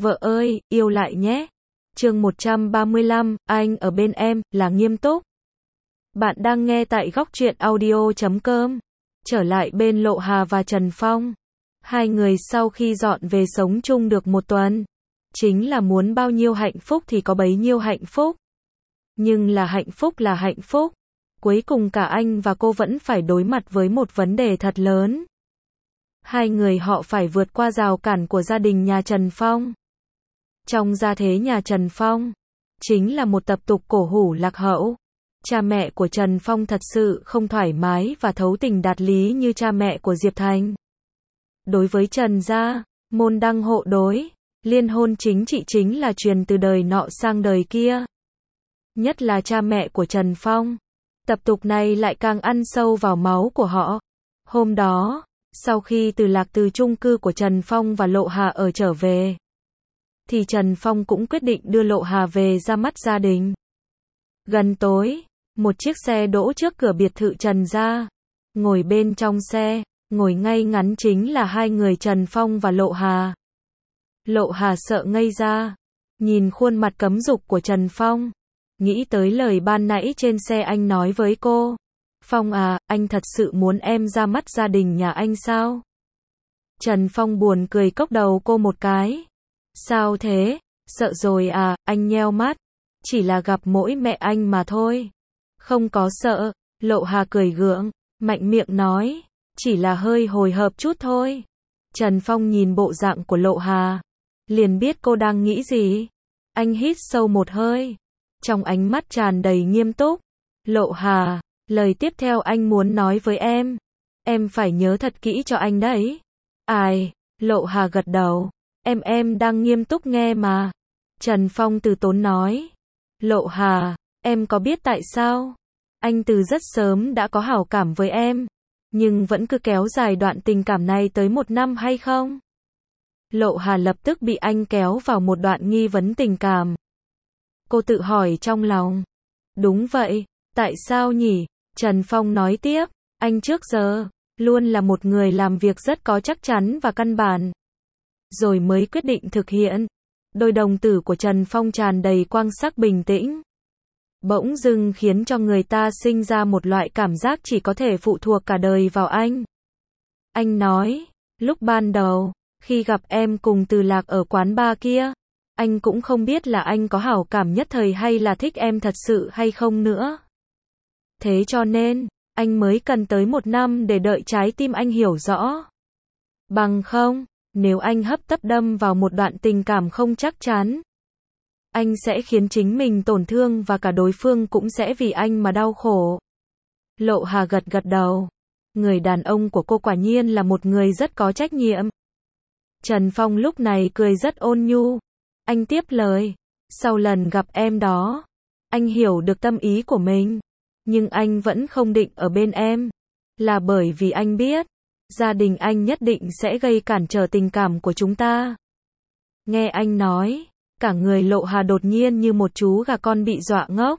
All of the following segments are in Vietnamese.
Vợ ơi, yêu lại nhé. Chương 135, anh ở bên em, là nghiêm túc. Bạn đang nghe tại góc truyện audio.com. Trở lại bên Lộ Hà và Trần Phong. Hai người sau khi dọn về sống chung được một tuần. Chính là muốn bao nhiêu hạnh phúc thì có bấy nhiêu hạnh phúc. Nhưng là hạnh phúc. Cuối cùng cả anh và cô vẫn phải đối mặt với một vấn đề thật lớn. Hai người họ phải vượt qua rào cản của gia đình nhà Trần Phong. Trong gia thế nhà Trần Phong, chính là một tập tục cổ hủ lạc hậu. Cha mẹ của Trần Phong thật sự không thoải mái và thấu tình đạt lý như cha mẹ của Diệp Thành. Đối với Trần gia, môn đăng hộ đối, liên hôn chính trị chính là truyền từ đời nọ sang đời kia. Nhất là cha mẹ của Trần Phong. Tập tục này lại càng ăn sâu vào máu của họ. Hôm đó, sau khi Từ Lạc từ chung cư của Trần Phong và Lộ Hà ở trở về, thì Trần Phong cũng quyết định đưa Lộ Hà về ra mắt gia đình. Gần tối, một chiếc xe đỗ trước cửa biệt thự Trần gia. Ngồi bên trong xe, ngồi ngay ngắn chính là hai người Trần Phong và Lộ Hà. Lộ Hà sợ ngây ra, nhìn khuôn mặt cấm dục của Trần Phong, nghĩ tới lời ban nãy trên xe anh nói với cô. Phong à, anh thật sự muốn em ra mắt gia đình nhà anh sao? Trần Phong buồn cười cốc đầu cô một cái. Sao thế? Sợ rồi à? Anh nheo mắt. Chỉ là gặp mỗi mẹ anh mà thôi. Không có sợ. Lộ Hà cười gượng, mạnh miệng nói. Chỉ là hơi hồi hộp chút thôi. Trần Phong nhìn bộ dạng của Lộ Hà, liền biết cô đang nghĩ gì. Anh hít sâu một hơi, trong ánh mắt tràn đầy nghiêm túc. Lộ Hà, lời tiếp theo anh muốn nói với em phải nhớ thật kỹ cho anh đấy. Ai? Lộ Hà gật đầu. Em đang nghiêm túc nghe mà. Trần Phong từ tốn nói. Lộ Hà, em có biết tại sao anh từ rất sớm đã có hảo cảm với em, nhưng vẫn cứ kéo dài đoạn tình cảm này tới 1 năm hay không? Lộ Hà lập tức bị anh kéo vào một đoạn nghi vấn tình cảm. Cô tự hỏi trong lòng. Đúng vậy, tại sao nhỉ? Trần Phong nói tiếp, anh trước giờ luôn là một người làm việc rất có chắc chắn và căn bản, rồi mới quyết định thực hiện. Đôi đồng tử của Trần Phong tràn đầy quang sắc bình tĩnh, bỗng dưng khiến cho người ta sinh ra một loại cảm giác chỉ có thể phụ thuộc cả đời vào anh. Anh nói, lúc ban đầu, khi gặp em cùng Từ Lạc ở quán bar kia, anh cũng không biết là anh có hảo cảm nhất thời hay là thích em thật sự hay không nữa. Thế cho nên, anh mới cần tới 1 năm để đợi trái tim anh hiểu rõ. Bằng không, nếu anh hấp tấp đâm vào một đoạn tình cảm không chắc chắn, anh sẽ khiến chính mình tổn thương và cả đối phương cũng sẽ vì anh mà đau khổ. Lộ Hà gật đầu. Người đàn ông của cô quả nhiên là một người rất có trách nhiệm. Trần Phong lúc này cười rất ôn nhu. Anh tiếp lời. Sau lần gặp em đó, anh hiểu được tâm ý của mình. Nhưng anh vẫn không định ở bên em. Là bởi vì anh biết, gia đình anh nhất định sẽ gây cản trở tình cảm của chúng ta. Nghe anh nói, cả người Lộ Hà đột nhiên như một chú gà con bị dọa ngốc.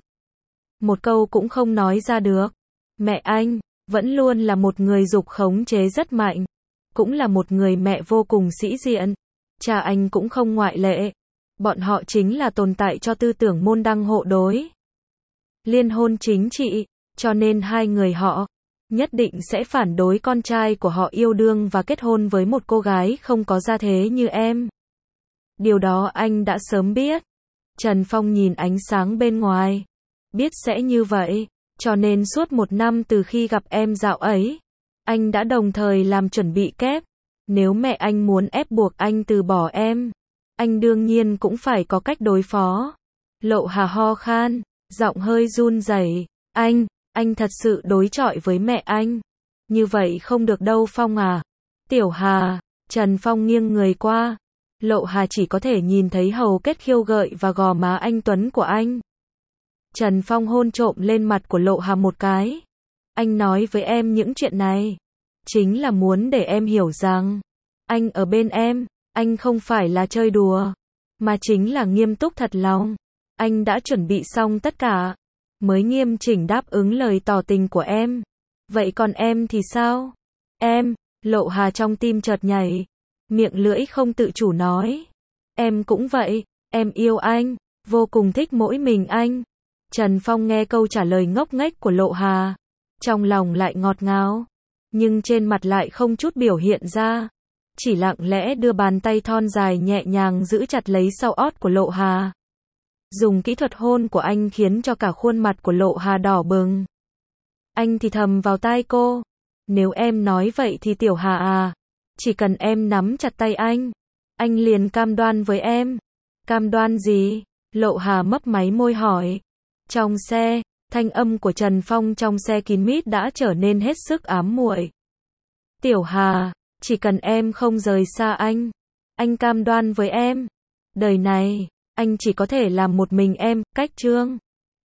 Một câu cũng không nói ra được. Mẹ anh vẫn luôn là một người dục khống chế rất mạnh, cũng là một người mẹ vô cùng sĩ diện. Cha anh cũng không ngoại lệ. Bọn họ chính là tồn tại cho tư tưởng môn đăng hộ đối, liên hôn chính trị, cho nên hai người họ nhất định sẽ phản đối con trai của họ yêu đương và kết hôn với một cô gái không có gia thế như em. Điều đó anh đã sớm biết. Trần Phong nhìn ánh sáng bên ngoài, biết sẽ như vậy, cho nên suốt 1 năm từ khi gặp em dạo ấy, anh đã đồng thời làm chuẩn bị kép. Nếu mẹ anh muốn ép buộc anh từ bỏ em, anh đương nhiên cũng phải có cách đối phó. Lộ Hà ho khan, giọng hơi run rẩy. Anh thật sự đối chọi với mẹ anh. Như vậy không được đâu Phong à. Tiểu Hà, Trần Phong nghiêng người qua. Lộ Hà chỉ có thể nhìn thấy hầu kết khiêu gợi và gò má anh tuấn của anh. Trần Phong hôn trộm lên mặt của Lộ Hà một cái. Anh nói với em những chuyện này, chính là muốn để em hiểu rằng, anh ở bên em, anh không phải là chơi đùa, mà chính là nghiêm túc thật lòng. Anh đã chuẩn bị xong tất cả, mới nghiêm chỉnh đáp ứng lời tỏ tình của em. Vậy còn em thì sao? Em, Lộ Hà trong tim chợt nhảy, miệng lưỡi không tự chủ nói. Em cũng vậy, em yêu anh, vô cùng thích mỗi mình anh. Trần Phong nghe câu trả lời ngốc nghếch của Lộ Hà, trong lòng lại ngọt ngào, nhưng trên mặt lại không chút biểu hiện ra, chỉ lặng lẽ đưa bàn tay thon dài nhẹ nhàng giữ chặt lấy sau ót của Lộ Hà. Dùng kỹ thuật hôn của anh khiến cho cả khuôn mặt của Lộ Hà đỏ bừng. Anh thì thầm vào tai cô, nếu em nói vậy thì Tiểu Hà à, chỉ cần em nắm chặt tay anh liền cam đoan với em. Cam đoan gì? Lộ Hà mấp máy môi hỏi. Trong xe, thanh âm của Trần Phong trong xe kín mít đã trở nên hết sức ám muội. Tiểu Hà, chỉ cần em không rời xa anh cam đoan với em, đời này, anh chỉ có thể làm một mình em, cách chương.